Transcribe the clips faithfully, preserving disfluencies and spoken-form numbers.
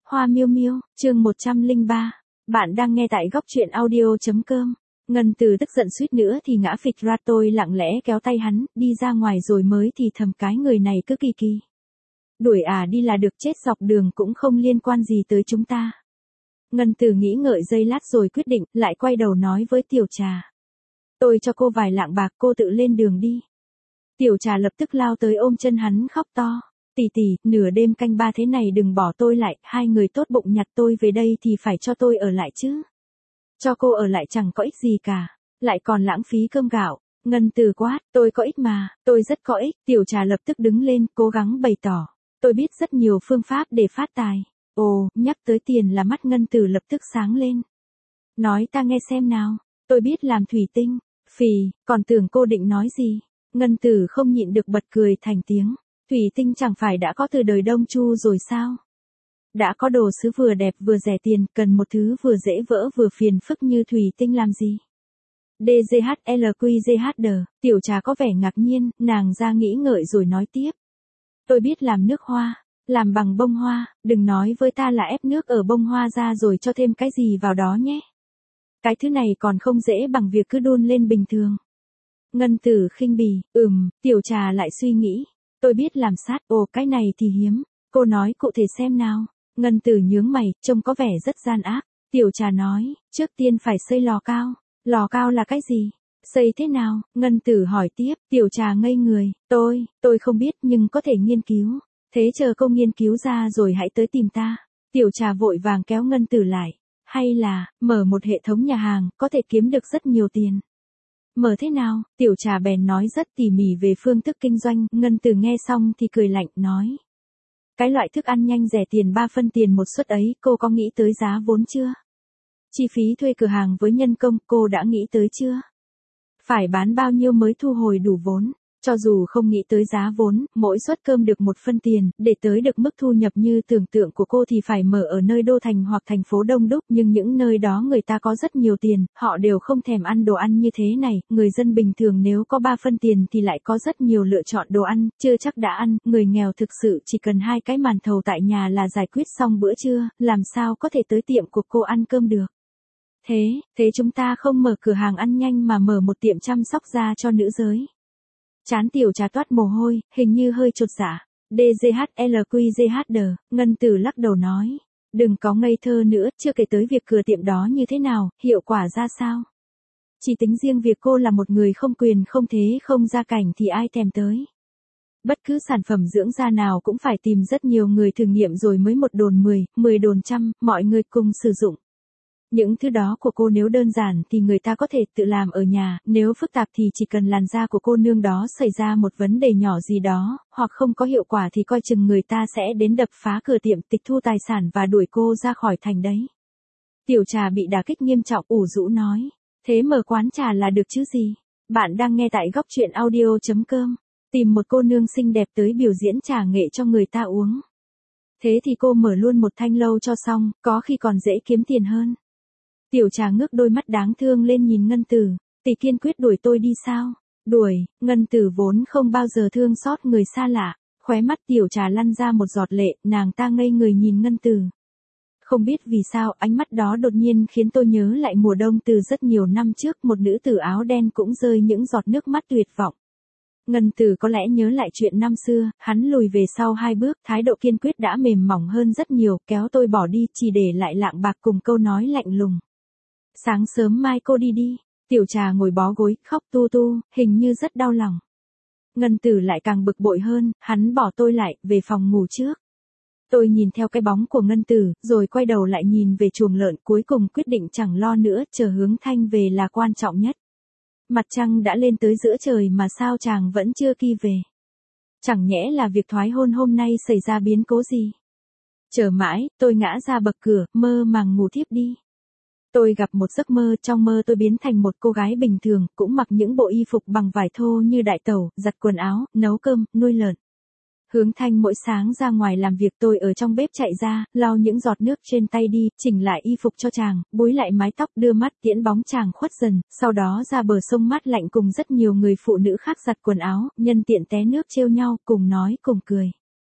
Hoa miêu miêu, chương một trăm lẻ ba. Bạn đang nghe tại góc truyện audio chấm com. Ngân Từ tức giận suýt nữa thì ngã phịch ra, tôi lặng lẽ kéo tay hắn, đi ra ngoài rồi mới thì thầm cái người này cứ kỳ kỳ. Đuổi à đi là được, chết dọc đường cũng không liên quan gì tới chúng ta. Ngân Từ nghĩ ngợi giây lát rồi quyết định, lại quay đầu nói với Tiểu Trà. Tôi cho cô vài lạng bạc, cô tự lên đường đi. Tiểu Trà lập tức lao tới ôm chân hắn khóc to. Tỷ tỷ, nửa đêm canh ba thế này đừng bỏ tôi lại, hai người tốt bụng nhặt tôi về đây thì phải cho tôi ở lại chứ. Cho cô ở lại chẳng có ích gì cả, lại còn lãng phí cơm gạo. Ngân Từ quát, tôi có ích mà, tôi rất có ích. Tiểu Trà lập tức đứng lên, cố gắng bày tỏ. Tôi biết rất nhiều phương pháp để phát tài. Ồ, nhắc tới tiền là mắt Ngân Từ lập tức sáng lên. Nói ta nghe xem nào, tôi biết làm thủy tinh. Phì, còn tưởng cô định nói gì. Ngân Từ không nhịn được bật cười thành tiếng. Thủy tinh chẳng phải đã có từ đời Đông Chu rồi sao? Đã có đồ sứ vừa đẹp vừa rẻ tiền, cần một thứ vừa dễ vỡ vừa phiền phức như thủy tinh làm gì? đê giê hát lờ quy giê hát đờ, Tiểu Trà có vẻ ngạc nhiên, nàng ra nghĩ ngợi rồi nói tiếp. Tôi biết làm nước hoa, làm bằng bông hoa, đừng nói với ta là ép nước ở bông hoa ra rồi cho thêm cái gì vào đó nhé. Cái thứ này còn không dễ bằng việc cứ đun lên bình thường. Ngân Từ khinh bỉ, ừm, Tiểu Trà lại suy nghĩ. Tôi biết làm sắt, ồ cái này thì hiếm, cô nói cụ thể xem nào. Ngân Từ nhướng mày, trông có vẻ rất gian ác. Tiểu Trà nói, trước tiên phải xây lò cao. Lò cao là cái gì? Xây thế nào? Ngân Từ hỏi tiếp. Tiểu Trà ngây người, tôi, tôi không biết nhưng có thể nghiên cứu. Thế chờ cô nghiên cứu ra rồi hãy tới tìm ta. Tiểu Trà vội vàng kéo Ngân Từ lại. Hay là, mở một hệ thống nhà hàng, có thể kiếm được rất nhiều tiền. Mở thế nào? Tiểu Trà bèn nói rất tỉ mỉ về phương thức kinh doanh. Ngân Từ nghe xong thì cười lạnh, nói. Cái loại thức ăn nhanh rẻ tiền ba phân tiền một suất ấy, cô có nghĩ tới giá vốn chưa? Chi phí thuê cửa hàng với nhân công, cô đã nghĩ tới chưa? Phải bán bao nhiêu mới thu hồi đủ vốn? Cho dù không nghĩ tới giá vốn, mỗi suất cơm được một phân tiền, để tới được mức thu nhập như tưởng tượng của cô thì phải mở ở nơi đô thành hoặc thành phố đông đúc, nhưng những nơi đó người ta có rất nhiều tiền, họ đều không thèm ăn đồ ăn như thế này, người dân bình thường nếu có ba phân tiền thì lại có rất nhiều lựa chọn đồ ăn, chưa chắc đã ăn, người nghèo thực sự chỉ cần hai cái màn thầu tại nhà là giải quyết xong bữa trưa, làm sao có thể tới tiệm của cô ăn cơm được. Thế, thế chúng ta không mở cửa hàng ăn nhanh mà mở một tiệm chăm sóc da cho nữ giới. Chán Tiểu Trà toát mồ hôi, hình như hơi chột dạ. đê giê hát lờ quy giê hát đờ, Ngân Từ lắc đầu nói. Đừng có ngây thơ nữa, chưa kể tới việc cửa tiệm đó như thế nào, hiệu quả ra sao. Chỉ tính riêng việc cô là một người không quyền không thế không gia cảnh thì ai thèm tới. Bất cứ sản phẩm dưỡng da nào cũng phải tìm rất nhiều người thử nghiệm rồi mới một đồn mười, mười đồn trăm, mọi người cùng sử dụng. Những thứ đó của cô nếu đơn giản thì người ta có thể tự làm ở nhà, nếu phức tạp thì chỉ cần làn da của cô nương đó xảy ra một vấn đề nhỏ gì đó, hoặc không có hiệu quả thì coi chừng người ta sẽ đến đập phá cửa tiệm, tịch thu tài sản và đuổi cô ra khỏi thành đấy. Tiểu Trà bị đả kích nghiêm trọng, ủ rũ nói. Thế mở quán trà là được chứ gì? Bạn đang nghe tại góc truyện audio chấm com. Tìm một cô nương xinh đẹp tới biểu diễn trà nghệ cho người ta uống. Thế thì cô mở luôn một thanh lâu cho xong, có khi còn dễ kiếm tiền hơn. Tiểu Trà ngước đôi mắt đáng thương lên nhìn Ngân Từ. Tỷ kiên quyết đuổi tôi đi sao? Đuổi? Ngân Từ vốn không bao giờ thương xót người xa lạ. Khóe mắt Tiểu Trà lăn ra một giọt lệ, nàng ta ngây người nhìn Ngân Từ. Không biết vì sao ánh mắt đó đột nhiên khiến tôi nhớ lại mùa đông từ rất nhiều năm trước, một nữ tử áo đen cũng rơi những giọt nước mắt tuyệt vọng. Ngân Từ có lẽ nhớ lại chuyện năm xưa, hắn lùi về sau hai bước, thái độ kiên quyết đã mềm mỏng hơn rất nhiều, kéo tôi bỏ đi, chỉ để lại lạng bạc cùng câu nói lạnh lùng. Sáng sớm mai cô đi đi. Tiểu Trà ngồi bó gối, khóc tu tu, hình như rất đau lòng. Ngân Từ lại càng bực bội hơn, hắn bỏ tôi lại, về phòng ngủ trước. Tôi nhìn theo cái bóng của Ngân Từ, rồi quay đầu lại nhìn về chuồng lợn, cuối cùng quyết định chẳng lo nữa, chờ hướng Thanh về là quan trọng nhất. Mặt trăng đã lên tới giữa trời mà sao chàng vẫn chưa ki về. Chẳng nhẽ là việc thoái hôn hôm nay xảy ra biến cố gì. Chờ mãi, tôi ngã ra bậc cửa, mơ màng ngủ thiếp đi. Tôi gặp một giấc mơ, trong mơ tôi biến thành một cô gái bình thường, cũng mặc những bộ y phục bằng vải thô như đại tẩu, giặt quần áo, nấu cơm, nuôi lợn. Hướng Thanh mỗi sáng ra ngoài làm việc, tôi ở trong bếp chạy ra, lau những giọt nước trên tay đi, chỉnh lại y phục cho chàng, búi lại mái tóc, đưa mắt tiễn bóng chàng khuất dần, sau đó ra bờ sông mát lạnh cùng rất nhiều người phụ nữ khác giặt quần áo, nhân tiện té nước trêu nhau, cùng nói cùng cười.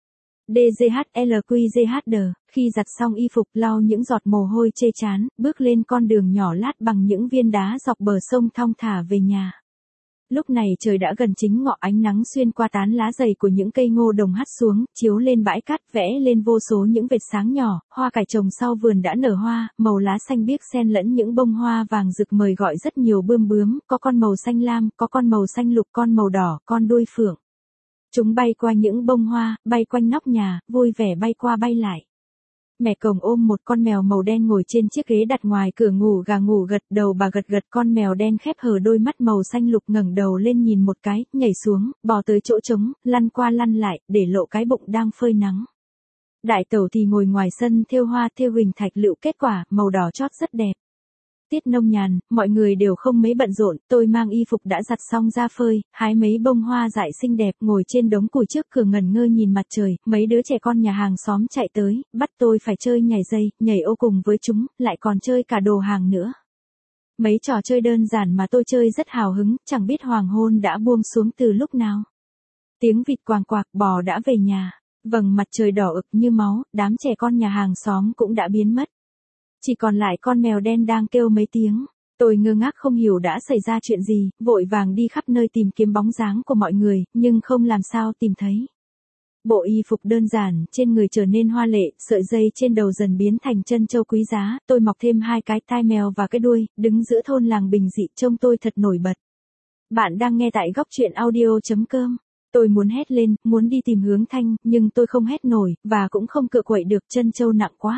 đê giê hát lờ quy giê hát đê, khi giặt xong y phục lau những giọt mồ hôi chê chán, bước lên con đường nhỏ lát bằng những viên đá dọc bờ sông thong thả về nhà. Lúc này trời đã gần chính ngọ, ánh nắng xuyên qua tán lá dày của những cây ngô đồng hắt xuống, chiếu lên bãi cát vẽ lên vô số những vệt sáng nhỏ, hoa cải trồng sau vườn đã nở hoa, màu lá xanh biếc xen lẫn những bông hoa vàng rực mời gọi rất nhiều bươm bướm, có con màu xanh lam, có con màu xanh lục, con màu đỏ, con đuôi phượng. Chúng bay qua những bông hoa, bay quanh nóc nhà, vui vẻ bay qua bay lại. Mẹ Cồng ôm một con mèo màu đen ngồi trên chiếc ghế đặt ngoài cửa ngủ gà ngủ gật đầu bà gật gật, con mèo đen khép hờ đôi mắt màu xanh lục ngẩng đầu lên nhìn một cái, nhảy xuống, bò tới chỗ trống, lăn qua lăn lại, để lộ cái bụng đang phơi nắng. Đại tẩu thì ngồi ngoài sân thêu hoa thêu huỳnh thạch lựu kết quả, màu đỏ chót rất đẹp. Tiết nông nhàn, mọi người đều không mấy bận rộn, tôi mang y phục đã giặt xong ra phơi, hái mấy bông hoa dại xinh đẹp, ngồi trên đống củi trước cửa ngẩn ngơ nhìn mặt trời, mấy đứa trẻ con nhà hàng xóm chạy tới, bắt tôi phải chơi nhảy dây, nhảy ô cùng với chúng, lại còn chơi cả đồ hàng nữa. Mấy trò chơi đơn giản mà tôi chơi rất hào hứng, chẳng biết hoàng hôn đã buông xuống từ lúc nào. Tiếng vịt quàng quạc, bò đã về nhà, vầng mặt trời đỏ ực như máu, đám trẻ con nhà hàng xóm cũng đã biến mất. Chỉ còn lại con mèo đen đang kêu mấy tiếng. Tôi ngơ ngác không hiểu đã xảy ra chuyện gì, vội vàng đi khắp nơi tìm kiếm bóng dáng của mọi người, nhưng không làm sao tìm thấy. Bộ y phục đơn giản trên người trở nên hoa lệ, sợi dây trên đầu dần biến thành trân châu quý giá, tôi mọc thêm hai cái tai mèo và cái đuôi, đứng giữa thôn làng bình dị trông tôi thật nổi bật. Bạn đang nghe tại góc truyện audio chấm com. Tôi muốn hét lên, muốn đi tìm Hướng Thanh, nhưng tôi không hét nổi, và cũng không cựa quậy được, trân châu nặng quá.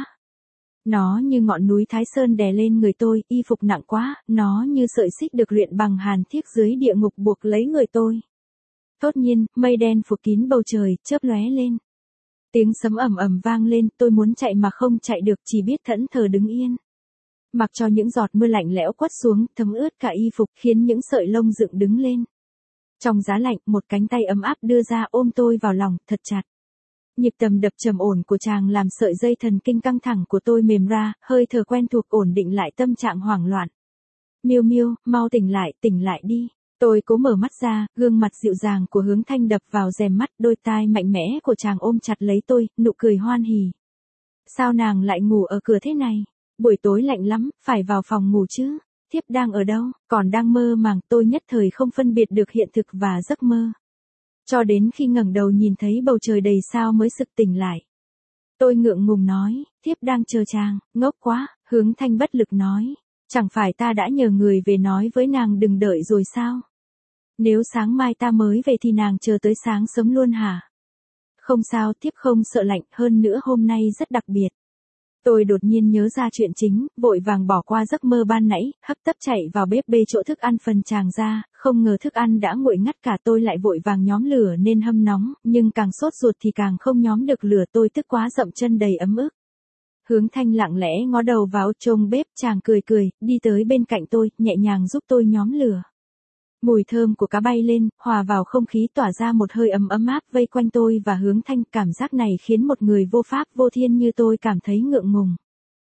Nó như ngọn núi Thái Sơn đè lên người tôi, y phục nặng quá, nó như sợi xích được luyện bằng hàn thiết dưới địa ngục buộc lấy người tôi. Tốt nhiên, mây đen phủ kín bầu trời, chớp lóe lên. Tiếng sấm ầm ầm vang lên, tôi muốn chạy mà không chạy được, chỉ biết thẫn thờ đứng yên. Mặc cho những giọt mưa lạnh lẽo quất xuống, thấm ướt cả y phục, khiến những sợi lông dựng đứng lên. Trong giá lạnh, một cánh tay ấm áp đưa ra ôm tôi vào lòng, thật chặt. Nhịp tầm đập trầm ổn của chàng làm sợi dây thần kinh căng thẳng của tôi mềm ra, hơi thở quen thuộc ổn định lại tâm trạng hoảng loạn. Miêu Miêu, mau tỉnh lại, tỉnh lại đi. Tôi cố mở mắt ra, gương mặt dịu dàng của Hướng Thanh đập vào rèm mắt, đôi tai mạnh mẽ của chàng ôm chặt lấy tôi, nụ cười hoan hỉ. Sao nàng lại ngủ ở cửa thế này? Buổi tối lạnh lắm, phải vào phòng ngủ chứ. Thiếp đang ở đâu? Còn đang mơ màng, tôi nhất thời không phân biệt được hiện thực và giấc mơ. Cho đến khi ngẩng đầu nhìn thấy bầu trời đầy sao mới sực tỉnh lại. Tôi ngượng ngùng nói, thiếp đang chờ chàng, ngốc quá, Hướng Thanh bất lực nói. Chẳng phải ta đã nhờ người về nói với nàng đừng đợi rồi sao? Nếu sáng mai ta mới về thì nàng chờ tới sáng sớm luôn hả? Không sao, thiếp không sợ lạnh, hơn nữa hôm nay rất đặc biệt. Tôi đột nhiên nhớ ra chuyện chính, vội vàng bỏ qua giấc mơ ban nãy, hấp tấp chạy vào bếp bê chỗ thức ăn phần chàng ra, không ngờ thức ăn đã nguội ngắt cả, tôi lại vội vàng nhóm lửa nên hâm nóng, nhưng càng sốt ruột thì càng không nhóm được lửa, tôi tức quá dậm chân đầy ấm ức. Hướng Thanh lặng lẽ ngó đầu vào chông bếp, chàng cười cười, đi tới bên cạnh tôi, nhẹ nhàng giúp tôi nhóm lửa. Mùi thơm của cá bay lên, hòa vào không khí tỏa ra một hơi ấm ấm áp vây quanh tôi và Hướng Thanh, cảm giác này khiến một người vô pháp vô thiên như tôi cảm thấy ngượng ngùng.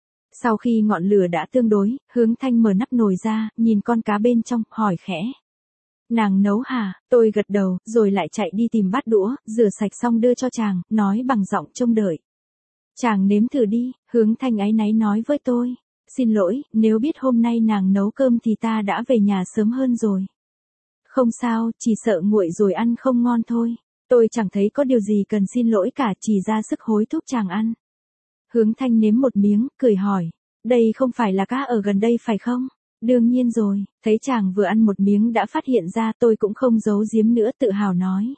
Sau khi ngọn lửa đã tương đối, Hướng Thanh mở nắp nồi ra, nhìn con cá bên trong, hỏi khẽ. Nàng nấu hả? Tôi gật đầu, rồi lại chạy đi tìm bát đũa, rửa sạch xong đưa cho chàng, nói bằng giọng trông đợi. Chàng nếm thử đi, Hướng Thanh áy náy nói với tôi. Xin lỗi, nếu biết hôm nay nàng nấu cơm thì ta đã về nhà sớm hơn rồi. Không sao, chỉ sợ nguội rồi ăn không ngon thôi. Tôi chẳng thấy có điều gì cần xin lỗi cả, chỉ ra sức hối thúc chàng ăn. Hướng Thanh nếm một miếng, cười hỏi. Đây không phải là cá ở gần đây phải không? Đương nhiên rồi, thấy chàng vừa ăn một miếng đã phát hiện ra, tôi cũng không giấu giếm nữa, tự hào nói.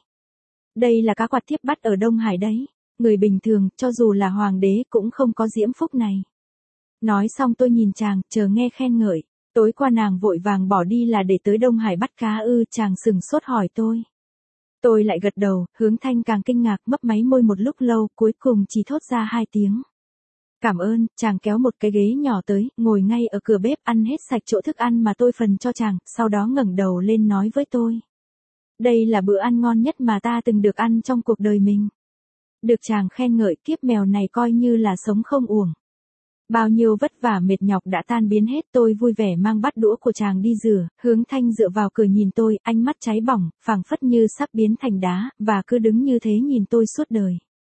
Đây là cá quạt thiếp bắt ở Đông Hải đấy. Người bình thường, cho dù là hoàng đế cũng không có diễm phúc này. Nói xong tôi nhìn chàng, chờ nghe khen ngợi. Tối qua nàng vội vàng bỏ đi là để tới Đông Hải bắt cá ư? Chàng sừng sốt hỏi tôi. Tôi lại gật đầu, Hướng Thanh càng kinh ngạc, mấp máy môi một lúc lâu, cuối cùng chỉ thốt ra hai tiếng. Cảm ơn. Chàng kéo một cái ghế nhỏ tới, ngồi ngay ở cửa bếp, ăn hết sạch chỗ thức ăn mà tôi phần cho chàng, sau đó ngẩng đầu lên nói với tôi. Đây là bữa ăn ngon nhất mà ta từng được ăn trong cuộc đời mình. Được chàng khen ngợi, kiếp mèo này coi như là sống không uổng. Bao nhiêu vất vả mệt nhọc đã tan biến hết, tôi vui vẻ mang bát đũa của chàng đi rửa, Hướng Thanh dựa vào cửa nhìn tôi, ánh mắt cháy bỏng, phảng phất như sắp biến thành đá, và cứ đứng như thế nhìn tôi suốt đời.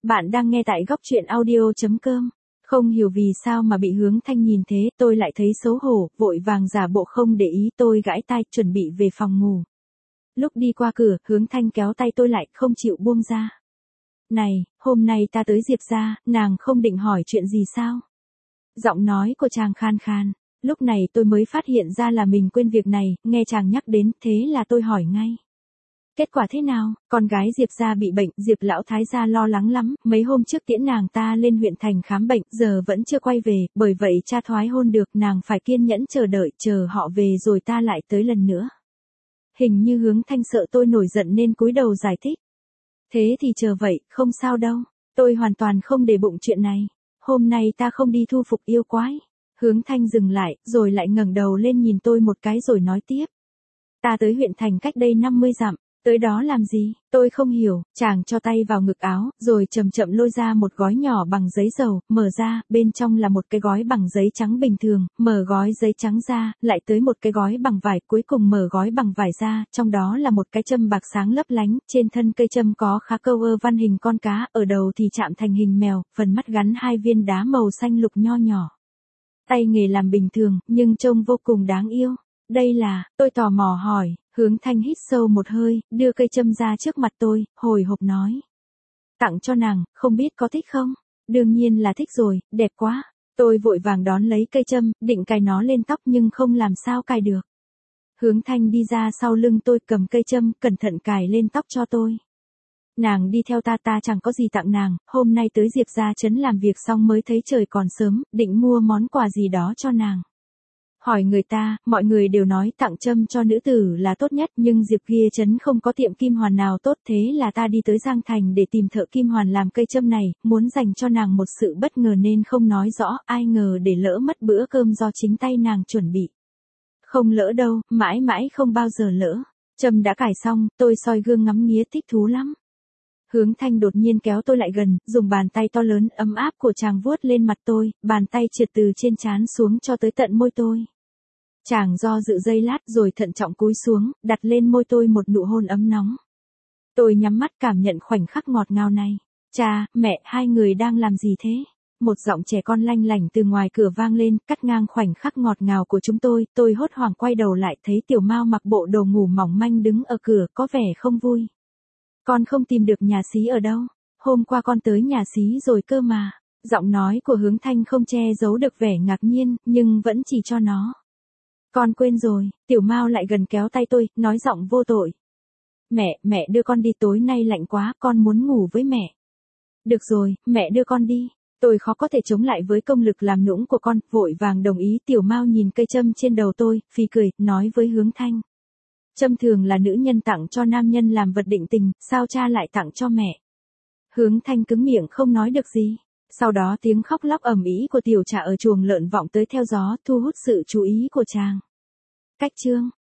Bạn đang nghe tại góc truyện audio.com. Không hiểu vì sao mà bị Hướng Thanh nhìn thế, tôi lại thấy xấu hổ, vội vàng giả bộ không để ý, tôi gãi tai, chuẩn bị về phòng ngủ. Lúc đi qua cửa, Hướng Thanh kéo tay tôi lại, không chịu buông ra. Này, hôm nay ta tới Diệp gia, nàng không định hỏi chuyện gì sao? Giọng nói của chàng khan khan, lúc này tôi mới phát hiện ra là mình quên việc này, nghe chàng nhắc đến, thế là tôi hỏi ngay. Kết quả thế nào? Con gái Diệp gia bị bệnh, Diệp lão thái gia lo lắng lắm, mấy hôm trước tiễn nàng ta lên huyện thành khám bệnh, giờ vẫn chưa quay về, bởi vậy cha thoái hôn được, nàng phải kiên nhẫn chờ đợi, chờ họ về rồi ta lại tới lần nữa. Hình như Hướng Thanh sợ tôi nổi giận nên cúi đầu giải thích. Thế thì chờ vậy, không sao đâu, tôi hoàn toàn không để bụng chuyện này. Hôm nay ta không đi thu phục yêu quái. Hướng Thanh dừng lại, rồi lại ngẩng đầu lên nhìn tôi một cái rồi nói tiếp. Ta tới huyện thành cách đây năm mươi dặm. Tới đó làm gì? Tôi không hiểu, chàng cho tay vào ngực áo, rồi chậm chậm lôi ra một gói nhỏ bằng giấy dầu, mở ra, bên trong là một cái gói bằng giấy trắng bình thường, mở gói giấy trắng ra, lại tới một cái gói bằng vải, cuối cùng mở gói bằng vải ra, trong đó là một cái châm bạc sáng lấp lánh, trên thân cây châm có khá câu ơ văn hình con cá, ở đầu thì chạm thành hình mèo, phần mắt gắn hai viên đá màu xanh lục nho nhỏ. Tay nghề làm bình thường, nhưng trông vô cùng đáng yêu. Đây là, tôi tò mò hỏi. Hướng Thanh hít sâu một hơi, đưa cây châm ra trước mặt tôi, hồi hộp nói. Tặng cho nàng, không biết có thích không? Đương nhiên là thích rồi, đẹp quá. Tôi vội vàng đón lấy cây châm, định cài nó lên tóc nhưng không làm sao cài được. Hướng Thanh đi ra sau lưng tôi, cầm cây châm, cẩn thận cài lên tóc cho tôi. Nàng đi theo ta, ta chẳng có gì tặng nàng, hôm nay tới Diệp gia trấn làm việc xong mới thấy trời còn sớm, định mua món quà gì đó cho nàng. Hỏi người ta, mọi người đều nói tặng châm cho nữ tử là tốt nhất, nhưng Diệp kia trấn không có tiệm kim hoàn nào tốt, thế là ta đi tới Giang Thành để tìm thợ kim hoàn làm cây châm này, muốn dành cho nàng một sự bất ngờ nên không nói rõ, ai ngờ để lỡ mất bữa cơm do chính tay nàng chuẩn bị. Không lỡ đâu, mãi mãi không bao giờ lỡ. Châm đã cài xong, tôi soi gương ngắm nghía thích thú lắm. Hướng Thanh đột nhiên kéo tôi lại gần, dùng bàn tay to lớn ấm áp của chàng vuốt lên mặt tôi, bàn tay trượt từ trên trán xuống cho tới tận môi tôi. Chàng do dự giây lát rồi thận trọng cúi xuống, đặt lên môi tôi một nụ hôn ấm nóng. Tôi nhắm mắt cảm nhận khoảnh khắc ngọt ngào này. Cha, mẹ, hai người đang làm gì thế? Một giọng trẻ con lanh lảnh từ ngoài cửa vang lên, cắt ngang khoảnh khắc ngọt ngào của chúng tôi. Tôi hốt hoảng quay đầu lại thấy Tiểu Mao mặc bộ đồ ngủ mỏng manh đứng ở cửa, có vẻ không vui. Con không tìm được nhà xí ở đâu. Hôm qua con tới nhà xí rồi cơ mà. Giọng nói của Hướng Thanh không che giấu được vẻ ngạc nhiên, nhưng vẫn chỉ cho nó. Con quên rồi. Tiểu Mao lại gần kéo tay tôi, nói giọng vô tội. Mẹ, mẹ đưa con đi, tối nay lạnh quá, con muốn ngủ với mẹ. Được rồi, mẹ đưa con đi. Tôi khó có thể chống lại với công lực làm nũng của con, vội vàng đồng ý. Tiểu Mao nhìn cây châm trên đầu tôi, phì cười, nói với Hướng Thanh. Châm thường là nữ nhân tặng cho nam nhân làm vật định tình, sao cha lại tặng cho mẹ? Hướng Thanh cứng miệng không nói được gì. Sau đó tiếng khóc lóc ầm ĩ của Tiểu Trà ở chuồng lợn vọng tới theo gió, thu hút sự chú ý của chàng. Cách chương